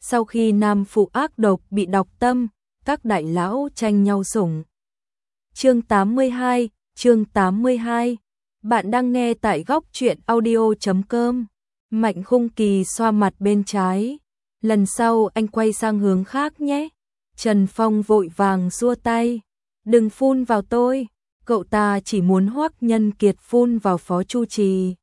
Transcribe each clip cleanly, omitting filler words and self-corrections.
Sau khi nam phụ ác độc bị độc tâm, các đại lão tranh nhau sủng. Chương 82. Bạn đang nghe tại góc truyện audio.com. Mạnh Khung Kỳ xoa mặt bên trái. Lần sau anh quay sang hướng khác nhé. Trần Phong vội vàng xua tay. Đừng phun vào tôi. Cậu ta chỉ muốn Hoắc Nhân Kiệt phun vào Phó Chu Trì.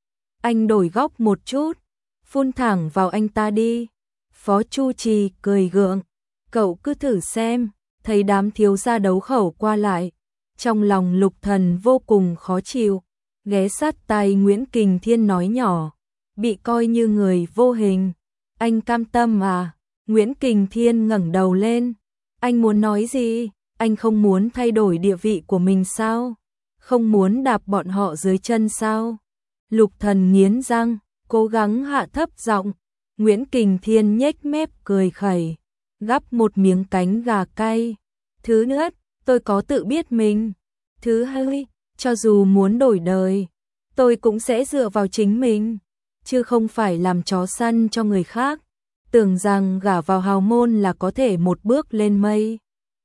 Anh đổi góc một chút. Phun thẳng vào anh ta đi. Phó Chu Trì cười gượng. Cậu cứ thử xem. Thấy đám thiếu gia đấu khẩu qua lại. Trong lòng Lục Thần vô cùng khó chịu. Ghé sát tai Nguyễn Kình Thiên nói nhỏ. Bị coi như người vô hình. Anh cam tâm à? Nguyễn Kình Thiên ngẩng đầu lên. Anh muốn nói gì? Anh không muốn thay đổi địa vị của mình sao? Không muốn đạp bọn họ dưới chân sao? Lục Thần nghiến răng, cố gắng hạ thấp giọng. Nguyễn Kình Thiên nhếch mép cười khẩy, gắp một miếng cánh gà cay. Thứ nhất, tôi có tự biết mình. Thứ hai, cho dù muốn đổi đời, tôi cũng sẽ dựa vào chính mình, chứ không phải làm chó săn cho người khác. Tưởng rằng gả vào hào môn là có thể một bước lên mây.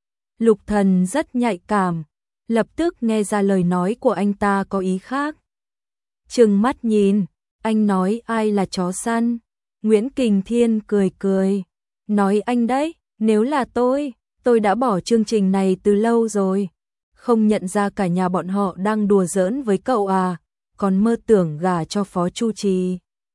Lục Thần rất nhạy cảm, lập tức nghe ra lời nói của anh ta có ý khác. Trừng mắt nhìn, anh nói ai là chó săn? Nguyễn Kình Thiên cười cười, nói anh đấy, nếu là tôi đã bỏ chương trình này từ lâu rồi. Không nhận ra cả nhà bọn họ đang đùa giỡn với cậu à, còn mơ tưởng gả cho Phó Chu Trì.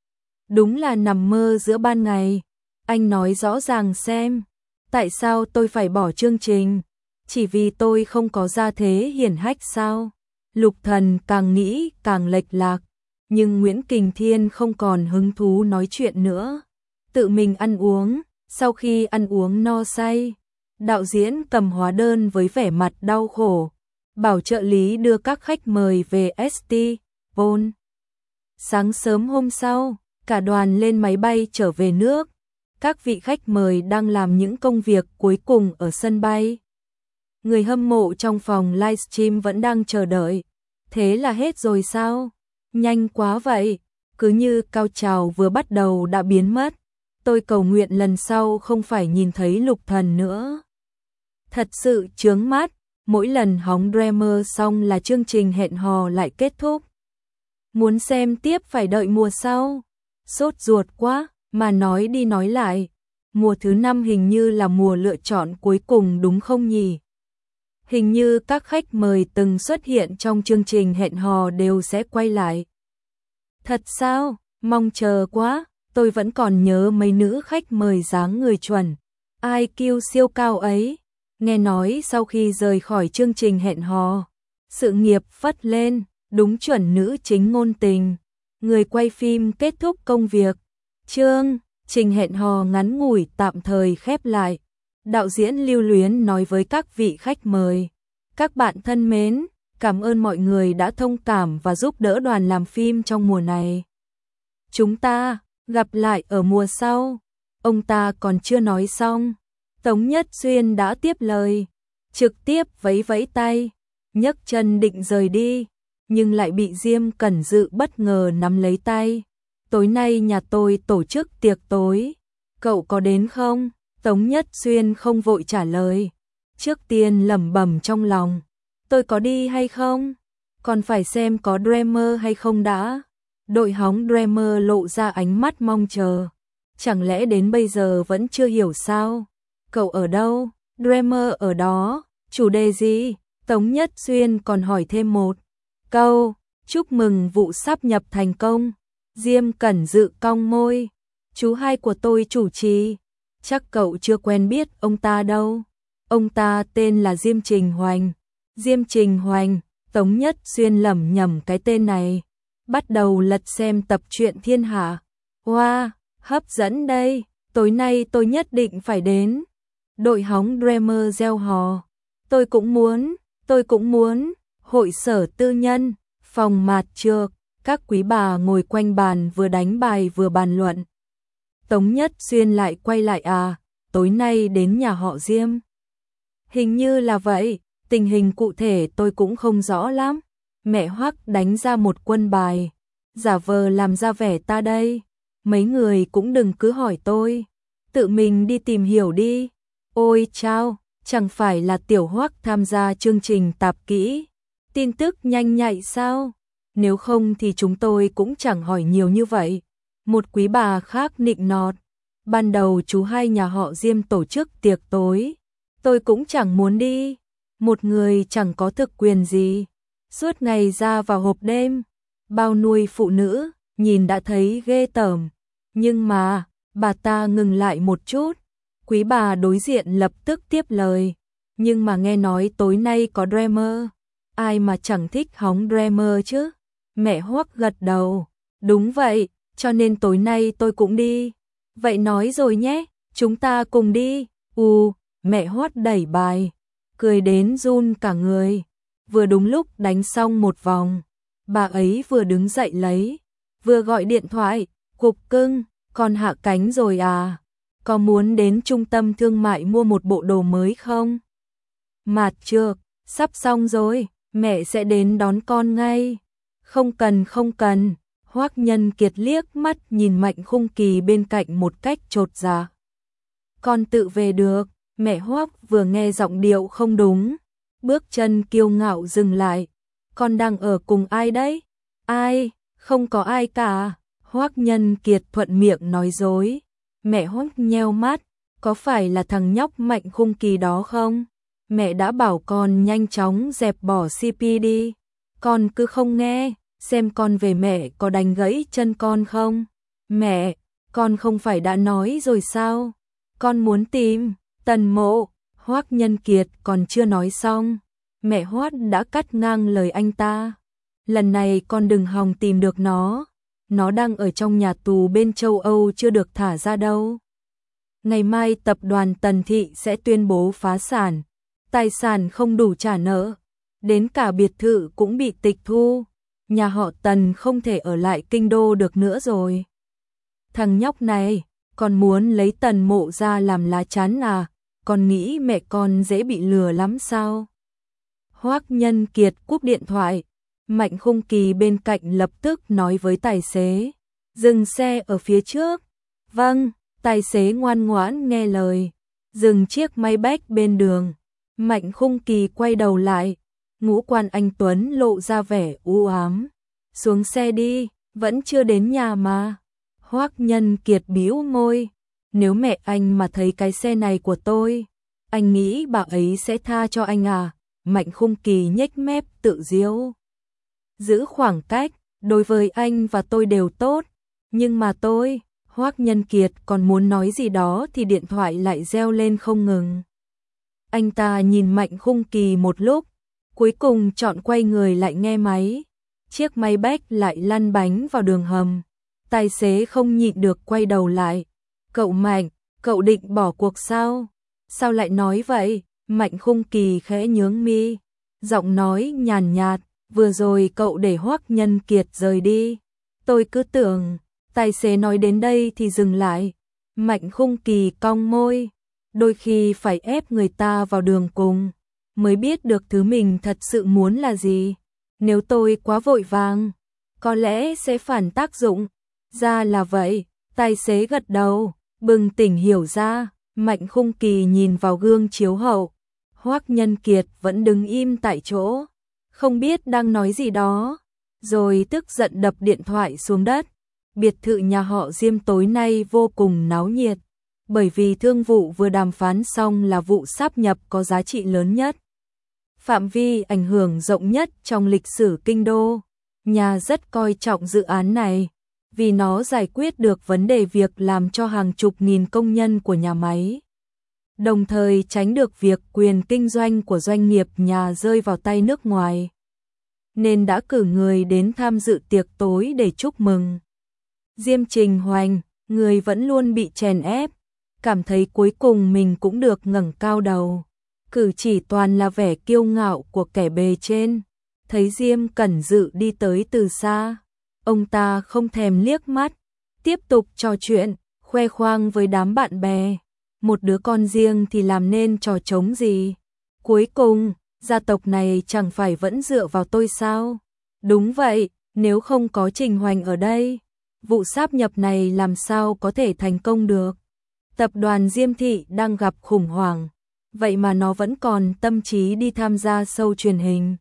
Đúng là nằm mơ giữa ban ngày. Anh nói rõ ràng xem, tại sao tôi phải bỏ chương trình? Chỉ vì tôi không có gia thế hiển hách sao? Lục Thần càng nghĩ càng lệch lạc, nhưng Nguyễn Kình Thiên không còn hứng thú nói chuyện nữa. Tự mình ăn uống, sau khi ăn uống no say, đạo diễn cầm hóa đơn với vẻ mặt đau khổ, bảo trợ lý đưa các khách mời về ST Pol. Sáng sớm hôm sau, cả đoàn lên máy bay trở về nước. Các vị khách mời đang làm những công việc cuối cùng ở sân bay. Người hâm mộ trong phòng livestream vẫn đang chờ đợi. Thế là hết rồi sao? Nhanh quá vậy, cứ như cao trào vừa bắt đầu đã biến mất. Tôi cầu nguyện lần sau không phải nhìn thấy Lục Thần nữa. Thật sự chướng mắt, mỗi lần hóng Dreamer xong là chương trình hẹn hò lại kết thúc. Muốn xem tiếp phải đợi mùa sau. Sốt ruột quá, mà nói đi nói lại. Mùa thứ 5 hình như là mùa lựa chọn cuối cùng đúng không nhỉ? Hình như các khách mời từng xuất hiện trong chương trình hẹn hò đều sẽ quay lại. Thật sao? Mong chờ quá, tôi vẫn còn nhớ mấy nữ khách mời dáng người chuẩn, IQ siêu cao ấy. Nghe nói sau khi rời khỏi chương trình hẹn hò, sự nghiệp phất lên, đúng chuẩn nữ chính ngôn tình. Người quay phim kết thúc công việc. Chương trình hẹn hò ngắn ngủi tạm thời khép lại. Đạo diễn lưu luyến nói với các vị khách mời. Các bạn thân mến, cảm ơn mọi người đã thông cảm và giúp đỡ đoàn làm phim trong mùa này. Chúng ta gặp lại ở mùa sau. Ông ta còn chưa nói xong. Tống Nhất Xuyên đã tiếp lời. Trực tiếp vẫy vẫy tay, nhấc chân định rời đi. Nhưng lại bị Diêm Cẩn Dự bất ngờ nắm lấy tay. Tối nay nhà tôi tổ chức tiệc tối. Cậu có đến không? Tống Nhất Xuyên không vội trả lời. Trước tiên lẩm bẩm trong lòng. Tôi có đi hay không? Còn phải xem có Dreamer hay không đã. Đội hóng Dreamer lộ ra ánh mắt mong chờ. Chẳng lẽ đến bây giờ vẫn chưa hiểu sao? Cậu ở đâu? Dreamer ở đó. Chủ đề gì? Tống Nhất Xuyên còn hỏi thêm một câu. Chúc mừng vụ sáp nhập thành công. Diêm Cẩn Dự cong môi. Chú hai của tôi chủ trì. Chắc cậu chưa quen biết ông ta đâu. Ông ta tên là Diêm Trình Hoành. Diêm Trình Hoành. Tống Nhất Xuyên lẩm nhẩm cái tên này. Bắt đầu lật xem tập truyện Thiên Hạ. Wow, hấp dẫn đây. Tối nay tôi nhất định phải đến. Đội hóng Dreamer gieo hò. Tôi cũng muốn. Hội sở tư nhân, phòng mạt trược. Các quý bà ngồi quanh bàn vừa đánh bài vừa bàn luận. Tống Nhất Xuyên lại quay lại à, tối nay đến nhà họ Diêm. Hình như là vậy, tình hình cụ thể tôi cũng không rõ lắm. Mẹ Hoắc đánh ra một quân bài, giả vờ làm ra vẻ ta đây. Mấy người cũng đừng cứ hỏi tôi tự mình đi tìm hiểu đi. Ôi chao, chẳng phải là Tiểu Hoắc tham gia chương trình tạp kỹ, tin tức nhanh nhạy sao? Nếu không thì chúng tôi cũng chẳng hỏi nhiều như vậy. Một quý bà khác nịnh nọt, ban đầu chú hai nhà họ Diêm tổ chức tiệc tối, tôi cũng chẳng muốn đi, một người chẳng có thực quyền gì, suốt ngày ra vào hộp đêm, bao nuôi phụ nữ, nhìn đã thấy ghê tởm. Nhưng mà, bà ta ngừng lại một chút, quý bà đối diện lập tức tiếp lời, nhưng mà nghe nói tối nay có Dreamer, ai mà chẳng thích hóng Dreamer chứ? Mẹ Hoắc gật đầu, đúng vậy, cho nên tối nay tôi cũng đi. Vậy nói rồi nhé, chúng ta cùng đi. Mẹ Hoắc đẩy bài, cười đến run cả người. Vừa đúng lúc đánh xong một vòng, bà ấy vừa đứng dậy lấy, vừa gọi điện thoại, Cục cưng, con hạ cánh rồi à? Có muốn đến trung tâm thương mại mua một bộ đồ mới không? Mạt trược, sắp xong rồi, mẹ sẽ đến đón con ngay. Không cần không cần, Hoắc Nhân Kiệt liếc mắt nhìn Mạnh Khung Kỳ bên cạnh một cách chột dạ. Con tự về được, mẹ Hoắc vừa nghe giọng điệu không đúng, bước chân kiêu ngạo dừng lại. Con đang ở cùng ai đấy? Ai? Không có ai cả. Hoắc Nhân Kiệt thuận miệng nói dối. Mẹ Hoắc nheo mắt, có phải là thằng nhóc Mạnh Khung Kỳ đó không? Mẹ đã bảo con nhanh chóng dẹp bỏ CP đi. Con cứ không nghe, xem con về mẹ có đánh gãy chân con không? Mẹ, con không phải đã nói rồi sao? Con muốn tìm Tần Mộ. Hoắc Nhân Kiệt còn chưa nói xong, mẹ Hoắc đã cắt ngang lời anh ta. Lần này con đừng hòng tìm được nó đang ở trong nhà tù bên châu Âu chưa được thả ra đâu. Ngày mai tập đoàn Tần Thị sẽ tuyên bố phá sản, tài sản không đủ trả nợ, đến cả biệt thự cũng bị tịch thu, nhà họ Tần không thể ở lại kinh đô được nữa rồi. Thằng nhóc này, còn muốn lấy Tần Mộ ra làm lá chắn à? Con nghĩ mẹ con dễ bị lừa lắm sao? Hoắc Nhân Kiệt cúp điện thoại, Mạnh Khung Kỳ bên cạnh lập tức nói với tài xế, dừng xe ở phía trước. Vâng, tài xế ngoan ngoãn nghe lời, dừng chiếc Maybach bên đường. Mạnh Khung Kỳ quay đầu lại, ngũ quan anh tuấn lộ ra vẻ u ám. Xuống xe đi, vẫn chưa đến nhà mà. Hoắc Nhân Kiệt bĩu môi, nếu mẹ anh mà thấy cái xe này của tôi, anh nghĩ bà ấy sẽ tha cho anh à? Mạnh Khung Kỳ nhếch mép tự giễu. Giữ khoảng cách, đối với anh và tôi đều tốt, nhưng mà tôi, Hoắc Nhân Kiệt còn muốn nói gì đó thì điện thoại lại reo lên không ngừng. Anh ta nhìn Mạnh Khung Kỳ một lúc, cuối cùng chọn quay người lại nghe máy. Chiếc Maybach lại lăn bánh vào đường hầm. Tài xế không nhịn được quay đầu lại. Cậu Mạnh, cậu định bỏ cuộc sao? Sao lại nói vậy? Mạnh Khung Kỳ khẽ nhướng mi, giọng nói nhàn nhạt, vừa rồi cậu để Hoắc Nhân Kiệt rời đi. Tôi cứ tưởng, tài xế nói đến đây thì dừng lại. Mạnh Khung Kỳ cong môi, đôi khi phải ép người ta vào đường cùng, mới biết được thứ mình thật sự muốn là gì. Nếu tôi quá vội vàng, có lẽ sẽ phản tác dụng. Ra là vậy, tài xế gật đầu, bừng tỉnh hiểu ra. Mạnh Khung Kỳ nhìn vào gương chiếu hậu, Hoắc Nhân Kiệt vẫn đứng im tại chỗ, không biết đang nói gì đó, rồi tức giận đập điện thoại xuống đất. Biệt thự nhà họ Diêm tối nay vô cùng náo nhiệt, bởi vì thương vụ vừa đàm phán xong là vụ sáp nhập có giá trị lớn nhất, phạm vi ảnh hưởng rộng nhất trong lịch sử kinh đô. Nhà rất coi trọng dự án này, vì nó giải quyết được vấn đề việc làm cho hàng chục nghìn công nhân của nhà máy, đồng thời tránh được việc quyền kinh doanh của doanh nghiệp nhà rơi vào tay nước ngoài, nên đã cử người đến tham dự tiệc tối để chúc mừng. Diêm Trình Hoành, người vẫn luôn bị chèn ép, cảm thấy cuối cùng mình cũng được ngẩng cao đầu, cử chỉ toàn là vẻ kiêu ngạo của kẻ bề trên. Thấy Diêm Cẩn Dự đi tới từ xa, ông ta không thèm liếc mắt, tiếp tục trò chuyện, khoe khoang với đám bạn bè. Một đứa con riêng thì làm nên trò trống gì? Cuối cùng, gia tộc này chẳng phải vẫn dựa vào tôi sao? Đúng vậy, nếu không có Trình Hoành ở đây, vụ sáp nhập này làm sao có thể thành công được? Tập đoàn Diêm Thị đang gặp khủng hoảng, vậy mà nó vẫn còn tâm trí đi tham gia show truyền hình.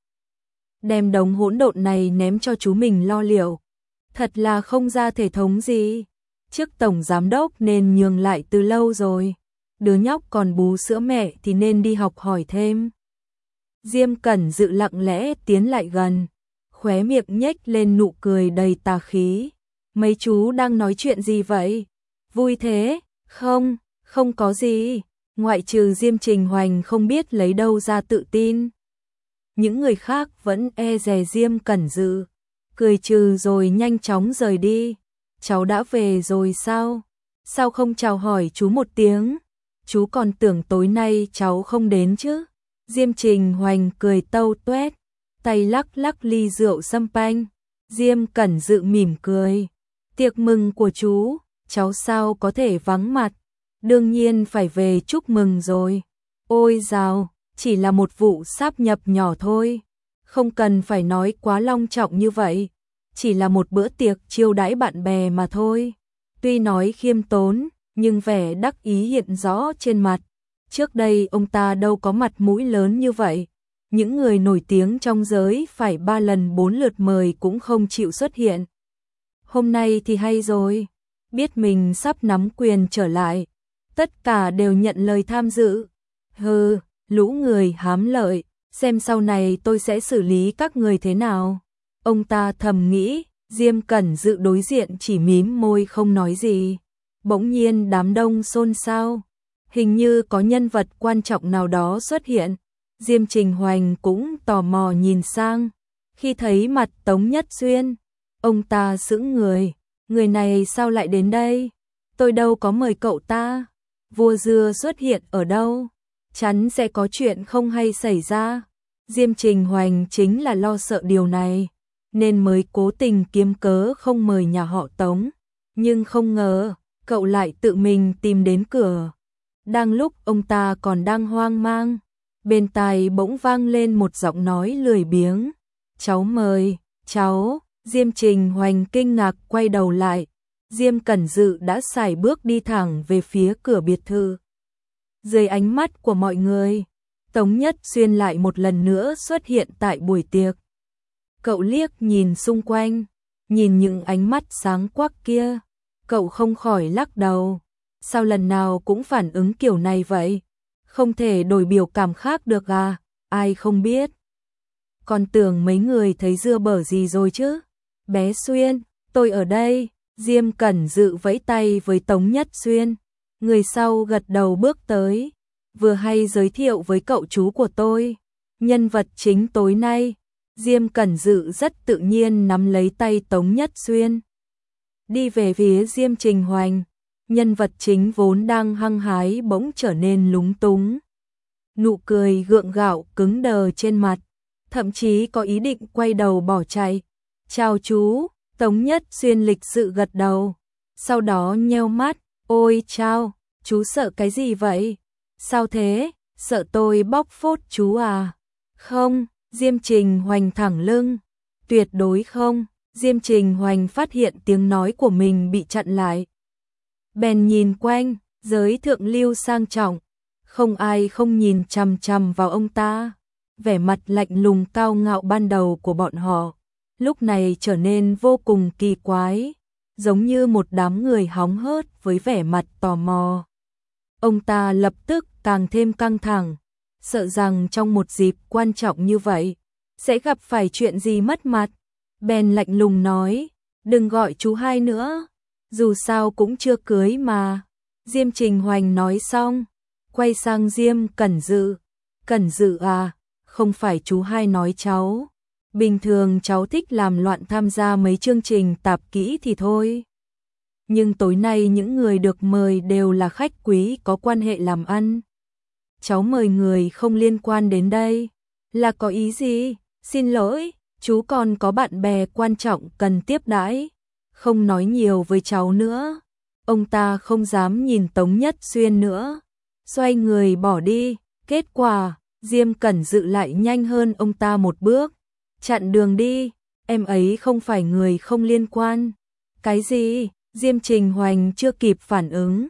Đem đống hỗn độn này ném cho chú mình lo liệu. Thật là không ra thể thống gì. Trước tổng giám đốc nên nhường lại từ lâu rồi. Đứa nhóc còn bú sữa mẹ thì nên đi học hỏi thêm. Diêm Cẩn Dự lặng lẽ tiến lại gần, khóe miệng nhếch lên nụ cười đầy tà khí. Mấy chú đang nói chuyện gì vậy? Vui thế? Không, không có gì. Ngoại trừ Diêm Trình Hoành không biết lấy đâu ra tự tin. Những người khác vẫn e dè Diêm Cẩn Dự, cười trừ rồi nhanh chóng rời đi. Cháu đã về rồi sao? Sao không chào hỏi chú một tiếng? Chú còn tưởng tối nay cháu không đến chứ? Diêm Trình Hoành cười tâu tuét, tay lắc lắc ly rượu champagne. Diêm Cẩn Dự mỉm cười. Tiệc mừng của chú, cháu sao có thể vắng mặt? Đương nhiên phải về chúc mừng rồi. Ôi dào, chỉ là một vụ sáp nhập nhỏ thôi. Không cần phải nói quá long trọng như vậy. Chỉ là một bữa tiệc chiêu đãi bạn bè mà thôi. Tuy nói khiêm tốn, nhưng vẻ đắc ý hiện rõ trên mặt. Trước đây ông ta đâu có mặt mũi lớn như vậy. Những người nổi tiếng trong giới phải 3 lần 4 lượt mời cũng không chịu xuất hiện. Hôm nay thì hay rồi, biết mình sắp nắm quyền trở lại. Tất cả đều nhận lời tham dự. Hừ, lũ người hám lợi, xem sau này tôi sẽ xử lý các người thế nào. Ông ta thầm nghĩ. Diêm Cẩn Dự đối diện chỉ mím môi không nói gì. Bỗng nhiên đám đông xôn xao. Hình như có nhân vật quan trọng nào đó xuất hiện. Diêm Trình Hoành cũng tò mò nhìn sang. Khi thấy mặt Tống Nhất Xuyên, ông ta sững người. Người này sao lại đến đây? Tôi đâu có mời cậu ta. Vua dưa xuất hiện ở đâu? Chắn sẽ có chuyện không hay xảy ra. Diêm Trình Hoành chính là lo sợ điều này, nên mới cố tình kiếm cớ không mời nhà họ Tống. Nhưng không ngờ, cậu lại tự mình tìm đến cửa. Đang lúc ông ta còn đang hoang mang, bên tai bỗng vang lên một giọng nói lười biếng. Cháu mời, cháu. Diêm Trình Hoành kinh ngạc quay đầu lại. Diêm Cẩn Dự đã sải bước đi thẳng về phía cửa biệt thự. Dưới ánh mắt của mọi người, Tống Nhất Xuyên lại một lần nữa xuất hiện tại buổi tiệc. Cậu liếc nhìn xung quanh, nhìn những ánh mắt sáng quắc kia, cậu không khỏi lắc đầu. Sao lần nào cũng phản ứng kiểu này vậy? Không thể đổi biểu cảm khác được à? Ai không biết? Còn tưởng mấy người thấy dưa bở gì rồi chứ? Bé Xuyên, tôi ở đây. Diêm Cẩn Dự vẫy tay với Tống Nhất Xuyên. Người sau gật đầu bước tới. Vừa hay giới thiệu với cậu chú của tôi. Nhân vật chính tối nay. Diêm Cẩn Dự rất tự nhiên nắm lấy tay Tống Nhất Xuyên. Đi về phía Diêm Trình Hoành. Nhân vật chính vốn đang hăng hái bỗng trở nên lúng túng. Nụ cười gượng gạo cứng đờ trên mặt. Thậm chí có ý định quay đầu bỏ chạy. Chào chú. Tống Nhất Xuyên lịch sự gật đầu. Sau đó nheo mắt. Ôi chao, chú sợ cái gì vậy? Sao thế? Sợ tôi bóc phốt chú à? Không. Diêm Trình Hoành thẳng lưng. Tuyệt đối không. Diêm Trình Hoành phát hiện tiếng nói của mình bị chặn lại. Bèn nhìn quanh, giới thượng lưu sang trọng. Không ai không nhìn chằm chằm vào ông ta. Vẻ mặt lạnh lùng cao ngạo ban đầu của bọn họ, lúc này trở nên vô cùng kỳ quái, giống như một đám người hóng hớt với vẻ mặt tò mò. Ông ta lập tức càng thêm căng thẳng, sợ rằng trong một dịp quan trọng như vậy, sẽ gặp phải chuyện gì mất mặt. Bèn lạnh lùng nói, đừng gọi chú hai nữa, dù sao cũng chưa cưới mà. Diêm Trình Hoành nói xong, quay sang Diêm Cẩn Dự. Cẩn Dự à, không phải chú hai nói cháu. Bình thường cháu thích làm loạn tham gia mấy chương trình tạp kỹ thì thôi. Nhưng tối nay những người được mời đều là khách quý có quan hệ làm ăn. Cháu mời người không liên quan đến đây. Là có ý gì? Xin lỗi, chú còn có bạn bè quan trọng cần tiếp đãi. Không nói nhiều với cháu nữa. Ông ta không dám nhìn Tống Nhất Xuyên nữa. Xoay người bỏ đi. Kết quả, Diêm Cẩn Dự lại nhanh hơn ông ta một bước. Chặn đường đi, em ấy không phải người không liên quan. Cái gì? Diêm Trình Hoành chưa kịp phản ứng.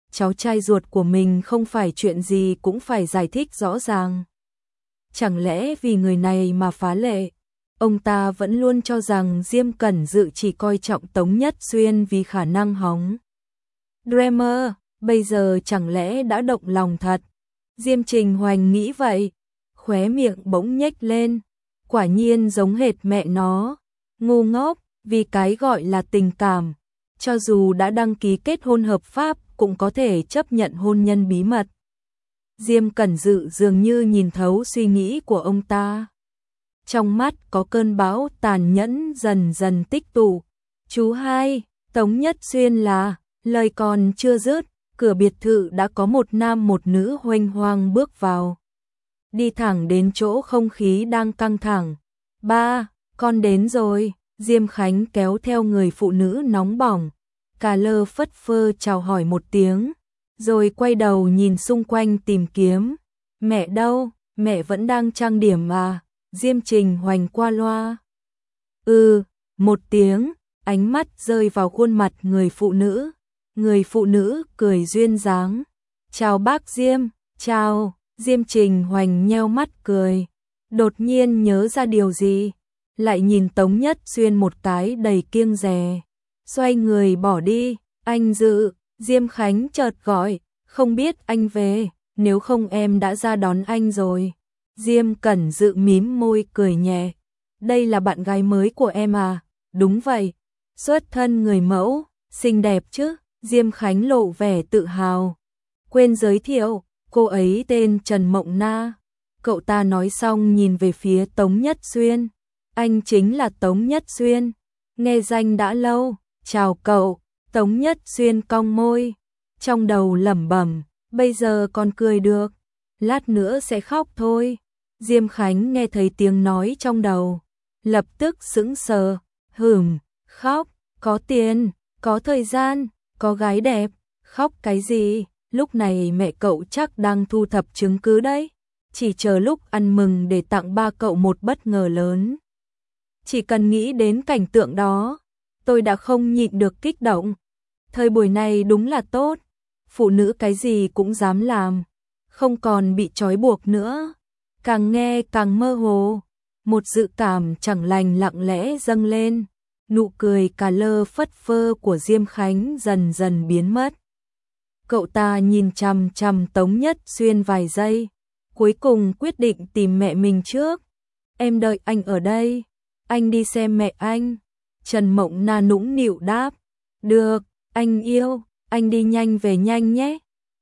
cháu trai ruột của mình không phải chuyện gì cũng phải giải thích rõ ràng. Chẳng lẽ vì người này mà phá lệ? Ông ta vẫn luôn cho rằng Diêm Cẩn Dự chỉ coi trọng Tống Nhất Xuyên vì khả năng hóng Dreamer, bây giờ chẳng lẽ đã động lòng thật? Diêm Trình Hoành nghĩ vậy, khóe miệng bỗng nhếch lên, quả nhiên giống hệt mẹ nó, ngu ngốc, vì cái gọi là tình cảm, cho dù đã đăng ký kết hôn hợp pháp cũng có thể chấp nhận hôn nhân bí mật. Diêm Cẩn Dự dường như nhìn thấu suy nghĩ của ông ta. Trong mắt có cơn bão tàn nhẫn dần dần tích tụ. Chú hai, Tống Nhất Xuyên là, lời còn chưa dứt, cửa biệt thự đã có một nam một nữ huênh hoang bước vào. Đi thẳng đến chỗ không khí đang căng thẳng. Ba, con đến rồi, Diêm Khánh kéo theo người phụ nữ nóng bỏng. Cà lơ phất phơ chào hỏi một tiếng, rồi quay đầu nhìn xung quanh tìm kiếm. Mẹ đâu, mẹ vẫn đang trang điểm à? Diêm Trình Hoành qua loa. Một tiếng, ánh mắt rơi vào khuôn mặt người phụ nữ. Người phụ nữ cười duyên dáng. Chào bác Diêm, chào. Diêm Trình Hoành nheo mắt cười. Đột nhiên nhớ ra điều gì, lại nhìn Tống Nhất Xuyên một cái đầy kiêng dè. Xoay người bỏ đi. Anh Dự, Diêm Khánh chợt gọi, không biết anh về, nếu không em đã ra đón anh rồi. Diêm Cẩn Dự mím môi cười nhẹ. Đây là bạn gái mới của em à? Đúng vậy. Xuất thân người mẫu, xinh đẹp chứ? Diêm Khánh lộ vẻ tự hào. Quên giới thiệu, cô ấy tên Trần Mộng Na. Cậu ta nói xong nhìn về phía Tống Nhất Xuyên. Anh chính là Tống Nhất Xuyên. Nghe danh đã lâu. Chào cậu. Tống Nhất Xuyên cong môi. Trong đầu lẩm bẩm, bây giờ còn cười được, lát nữa sẽ khóc thôi. Diêm Khánh nghe thấy tiếng nói trong đầu, lập tức sững sờ. Khóc, có tiền, có thời gian, có gái đẹp, khóc cái gì? Lúc này mẹ cậu chắc đang thu thập chứng cứ đấy, chỉ chờ lúc ăn mừng để tặng ba cậu một bất ngờ lớn. Chỉ cần nghĩ đến cảnh tượng đó, tôi đã không nhịn được kích động. Thời buổi này đúng là tốt, phụ nữ cái gì cũng dám làm, không còn bị trói buộc nữa. Càng nghe càng mơ hồ, một dự cảm chẳng lành lặng lẽ dâng lên. Nụ cười cà lơ phất phơ của Diêm Khánh dần dần biến mất. Cậu ta nhìn chằm chằm Tống Nhất Xuyên vài giây, cuối cùng quyết định tìm mẹ mình trước. Em đợi anh ở đây, anh đi xem mẹ anh. Trần Mộng Na nũng nịu đáp. Được, anh yêu, anh đi nhanh về nhanh nhé.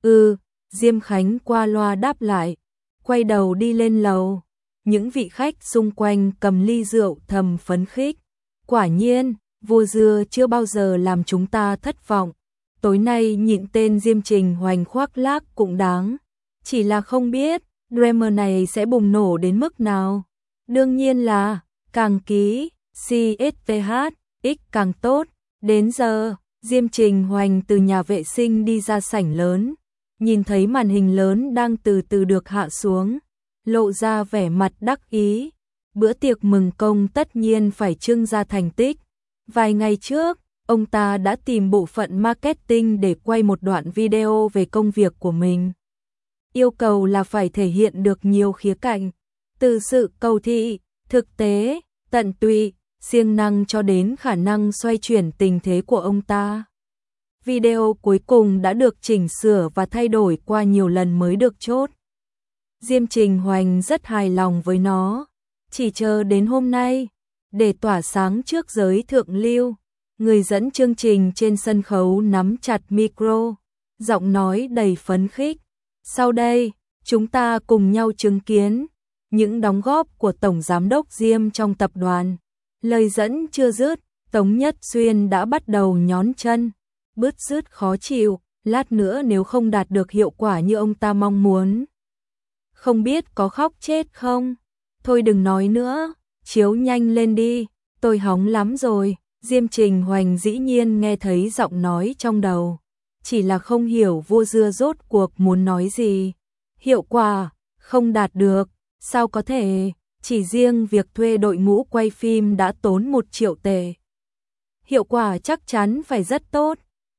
Diêm Khánh qua loa đáp lại, quay đầu đi lên lầu. Những vị khách xung quanh cầm ly rượu thầm phấn khích. Quả nhiên, vua dưa chưa bao giờ làm chúng ta thất vọng. Tối nay nhịn tên Diêm Trình Hoành khoác lác cũng đáng. Chỉ là không biết, drama này sẽ bùng nổ đến mức nào. Đương nhiên là, càng ký, CSTH, X càng tốt. Đến giờ, Diêm Trình Hoành từ nhà vệ sinh đi ra sảnh lớn. Nhìn thấy màn hình lớn đang từ từ được hạ xuống, lộ ra vẻ mặt đắc ý. Bữa tiệc mừng công tất nhiên phải trưng ra thành tích. Vài ngày trước, ông ta đã tìm bộ phận marketing để quay một đoạn video về công việc của mình. Yêu cầu là phải thể hiện được nhiều khía cạnh, từ sự cầu thị, thực tế, tận tụy, siêng năng cho đến khả năng xoay chuyển tình thế của ông ta. Video cuối cùng đã được chỉnh sửa và thay đổi qua nhiều lần mới được chốt. Diêm Trình Hoành rất hài lòng với nó, chỉ chờ đến hôm nay để tỏa sáng trước giới thượng lưu. Người dẫn chương trình trên sân khấu nắm chặt micro, giọng nói đầy phấn khích. Sau đây, chúng ta cùng nhau chứng kiến những đóng góp của Tổng Giám đốc Diêm trong tập đoàn. Lời dẫn chưa dứt, Tống Nhất Xuyên đã bắt đầu nhón chân, bứt rứt khó chịu, lát nữa nếu không đạt được hiệu quả như ông ta mong muốn, không biết có khóc chết không? Thôi đừng nói nữa, chiếu nhanh lên đi, tôi hóng lắm rồi. Diêm Trình Hoành dĩ nhiên nghe thấy giọng nói trong đầu, chỉ là không hiểu vua dưa rốt cuộc muốn nói gì. Hiệu quả không đạt được, sao có thể, chỉ riêng việc thuê đội ngũ quay phim đã tốn 1 triệu tệ. Hiệu quả chắc chắn phải rất tốt.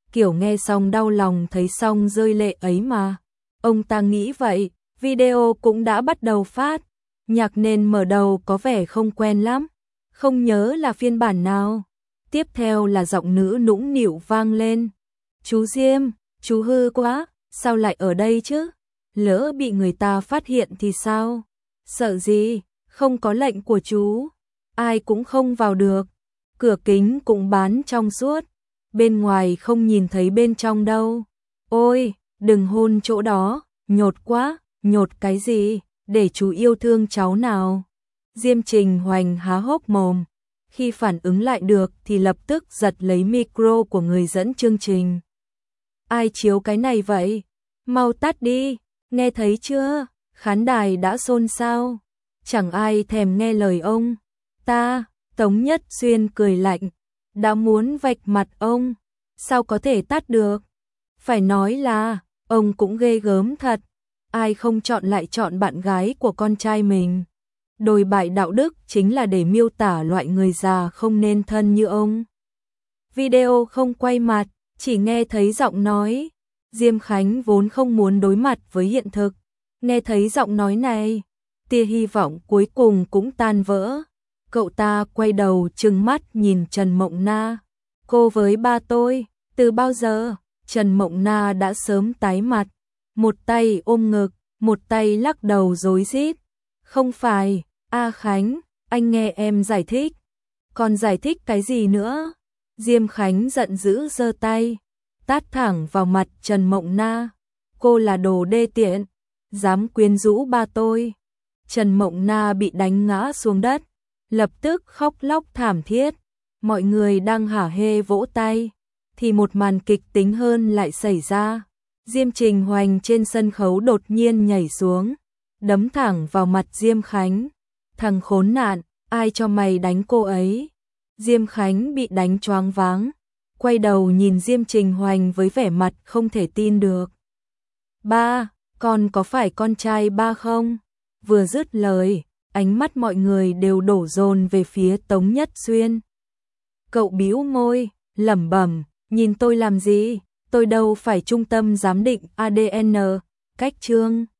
kiểu nghe xong đau lòng thấy xong rơi lệ ấy mà. Ông ta nghĩ vậy, video cũng đã bắt đầu phát, nhạc nền mở đầu có vẻ không quen lắm, không nhớ là phiên bản nào. Tiếp theo là giọng nữ nũng nịu vang lên. Chú Diêm, chú hư quá, sao lại ở đây chứ? Lỡ bị người ta phát hiện thì sao? Sợ gì, không có lệnh của chú, ai cũng không vào được. Cửa kính cũng bán trong suốt, bên ngoài không nhìn thấy bên trong đâu. Ôi, đừng hôn chỗ đó, nhột quá, nhột cái gì, để chú yêu thương cháu nào. Diêm Trình Hoành há hốc mồm, khi phản ứng lại được thì lập tức giật lấy micro của người dẫn chương trình. Ai chiếu cái này vậy? Mau tắt đi, nghe thấy chưa? Khán đài đã xôn xao, chẳng ai thèm nghe lời ông. Ta, Tống Nhất Xuyên cười lạnh, đã muốn vạch mặt ông, sao có thể tắt được? Phải nói là, ông cũng ghê gớm thật, ai không chọn lại chọn bạn gái của con trai mình. Đồi bại đạo đức chính là để miêu tả loại người già không nên thân như ông. Video không quay mặt, chỉ nghe thấy giọng nói. Diêm Khánh vốn không muốn đối mặt với hiện thực, nghe thấy giọng nói này, tia hy vọng cuối cùng cũng tan vỡ. Cậu ta quay đầu trừng mắt nhìn Trần Mộng Na. Cô với ba tôi, từ bao giờ? Trần Mộng Na đã sớm tái mặt, một tay ôm ngực, một tay lắc đầu rối rít. Không phải, A Khánh, anh nghe em giải thích. Còn giải thích cái gì nữa? Diêm Khánh giận dữ giơ tay, tát thẳng vào mặt Trần Mộng Na. Cô là đồ đê tiện, dám quyến rũ ba tôi. Trần Mộng Na bị đánh ngã xuống đất, lập tức khóc lóc thảm thiết. Mọi người đang hả hê vỗ tay, thì một màn kịch tính hơn lại xảy ra. Diêm Trình Hoành trên sân khấu đột nhiên nhảy xuống, đấm thẳng vào mặt Diêm Khánh. Thằng khốn nạn, ai cho mày đánh cô ấy? Diêm Khánh bị đánh choáng váng, quay đầu nhìn Diêm Trình Hoành với vẻ mặt không thể tin được. Ba, con có phải con trai ba không? Vừa dứt lời, ánh mắt mọi người đều đổ dồn về phía Tống Nhất Xuyên. Cậu bĩu môi, lẩm bẩm, nhìn tôi làm gì? Tôi đâu phải trung tâm giám định ADN, cách chương.